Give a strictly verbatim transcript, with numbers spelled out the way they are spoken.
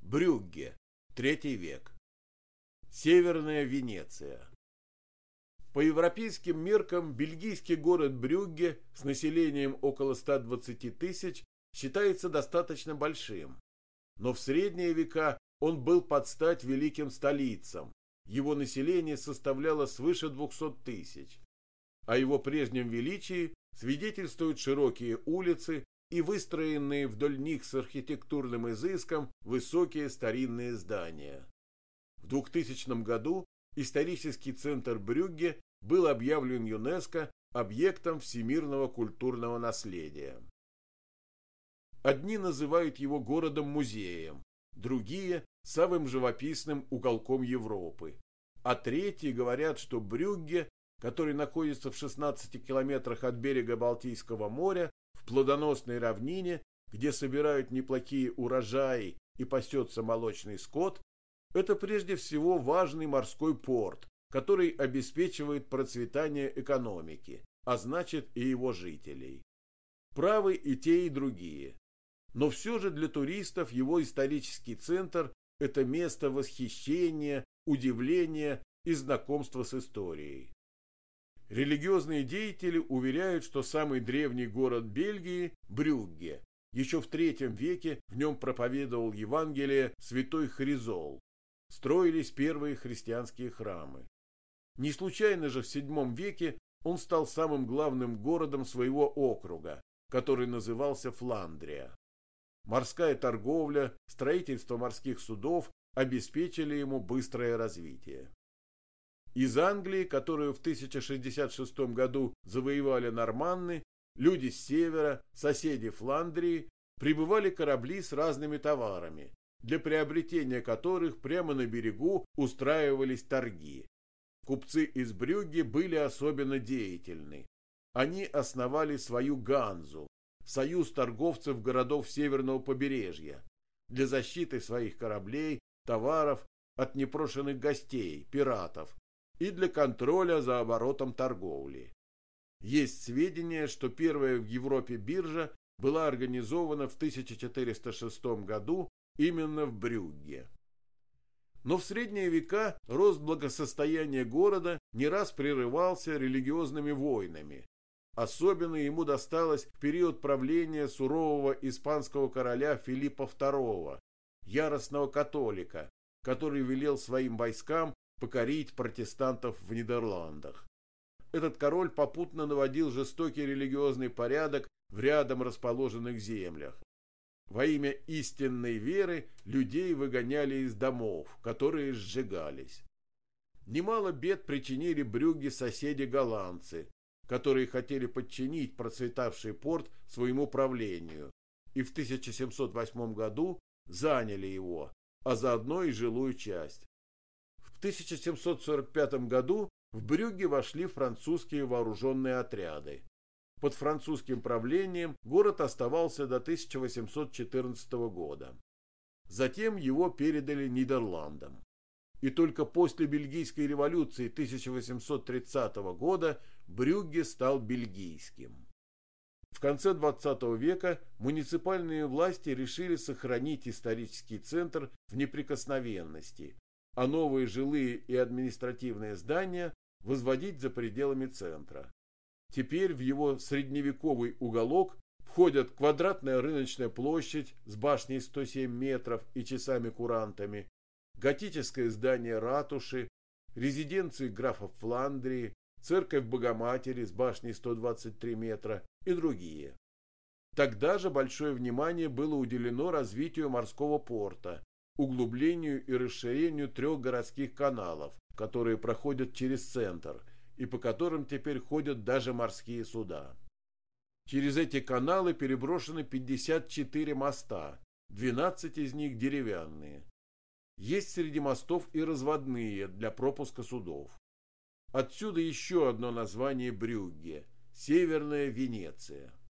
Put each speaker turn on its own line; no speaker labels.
Брюгге, третий век. Северная Венеция. По европейским меркам бельгийский город Брюгге с населением около ста двадцати тысяч считается достаточно большим. Но в средние века он был под стать великим столицам. Его население составляло свыше двухсот тысяч. О его прежнем величии свидетельствуют широкие улицы и выстроенные вдоль них с архитектурным изыском высокие старинные здания. В двухтысячном году исторический центр Брюгге был объявлен ЮНЕСКО объектом всемирного культурного наследия. Одни называют его городом-музеем, другие – самым живописным уголком Европы, а третьи говорят, что Брюгге, который находится в шестнадцати километрах от берега Балтийского моря, в плодоносной равнине, где собирают неплохие урожаи и пасется молочный скот, это прежде всего важный морской порт, который обеспечивает процветание экономики, а значит и его жителей. Правы и те, и другие. Но все же для туристов его исторический центр – это место восхищения, удивления и знакомства с историей. Религиозные деятели уверяют, что самый древний город Бельгии – Брюгге. Еще в третьем веке в нем проповедовал Евангелие святой Хризол. Строились первые христианские храмы. Не случайно же в седьмом веке он стал самым главным городом своего округа, который назывался Фландрия. Морская торговля, строительство морских судов обеспечили ему быстрое развитие. Из Англии, которую в тысяча шестьдесят шестом году завоевали норманны, люди с севера, соседи Фландрии, прибывали корабли с разными товарами, для приобретения которых прямо на берегу устраивались торги. Купцы из Брюгге были особенно деятельны. Они основали свою ганзу, союз торговцев городов северного побережья, для защиты своих кораблей, товаров от непрошенных гостей, пиратов, и для контроля за оборотом торговли. Есть сведения, что первая в Европе биржа была организована в тысяча четыреста шестом году именно в Брюгге. Но в средние века рост благосостояния города не раз прерывался религиозными войнами. Особенно ему досталось в период правления сурового испанского короля Филиппа второго, яростного католика, который велел своим войскам покорить протестантов в Нидерландах. Этот король попутно наводил жестокий религиозный порядок в рядом расположенных землях. Во имя истинной веры людей выгоняли из домов, которые сжигались. Немало бед причинили Брюгге соседи-голландцы, которые хотели подчинить процветавший порт своему правлению, и в тысяча семьсот восьмом году заняли его, а заодно и жилую часть. В тысяча семьсот сорок пятом году в Брюгге вошли французские вооруженные отряды. Под французским правлением город оставался до тысяча восемьсот четырнадцатого года. Затем его передали Нидерландам. И только после Бельгийской революции тысяча восемьсот тридцатого года Брюгге стал бельгийским. В конце двадцатого века муниципальные власти решили сохранить исторический центр в неприкосновенности, а новые жилые и административные здания возводить за пределами центра. Теперь в его средневековый уголок входят квадратная рыночная площадь с башней сто семь метров и часами-курантами, готическое здание ратуши, резиденции графов Фландрии, церковь Богоматери с башней сто двадцать три метра и другие. Тогда же большое внимание было уделено развитию морского порта, углублению и расширению трех городских каналов, которые проходят через центр, и по которым теперь ходят даже морские суда. Через эти каналы переброшены пятьдесят четыре моста, двенадцать из них деревянные. Есть среди мостов и разводные для пропуска судов. Отсюда еще одно название Брюгге – Северная Венеция.